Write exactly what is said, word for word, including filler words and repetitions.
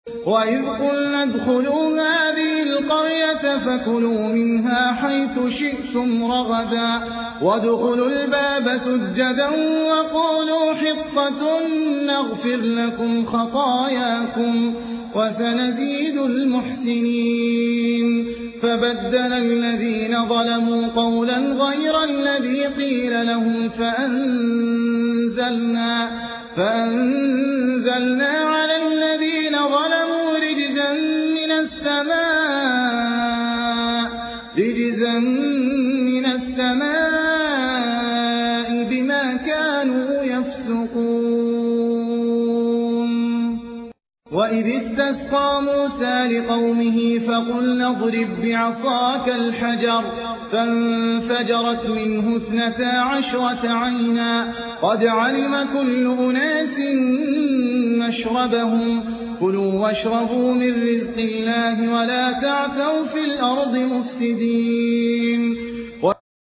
وإذ قلنا ادخلوا هذه القرية فكلوا منها حيث شئتم رغدا وادخلوا الباب سجدا وقولوا حطة نغفر لكم خطاياكم وسنزيد المحسنين. فبدل الذين ظلموا قولا غير الذي قيل لهم فأنزلنا, فأنزلنا على الذين ظلموا رجزا من السماء, رجزا من السماء بما كانوا يفسقون. وإذ استسقى موسى لقومه فقلنا اضرب بعصاك الحجر فانفجرت منه اثنتا عشرة عينا قد علم كل أناس مشربهم كلوا واشربوا من رزق الله ولا تعثوا في الأرض مفسدين.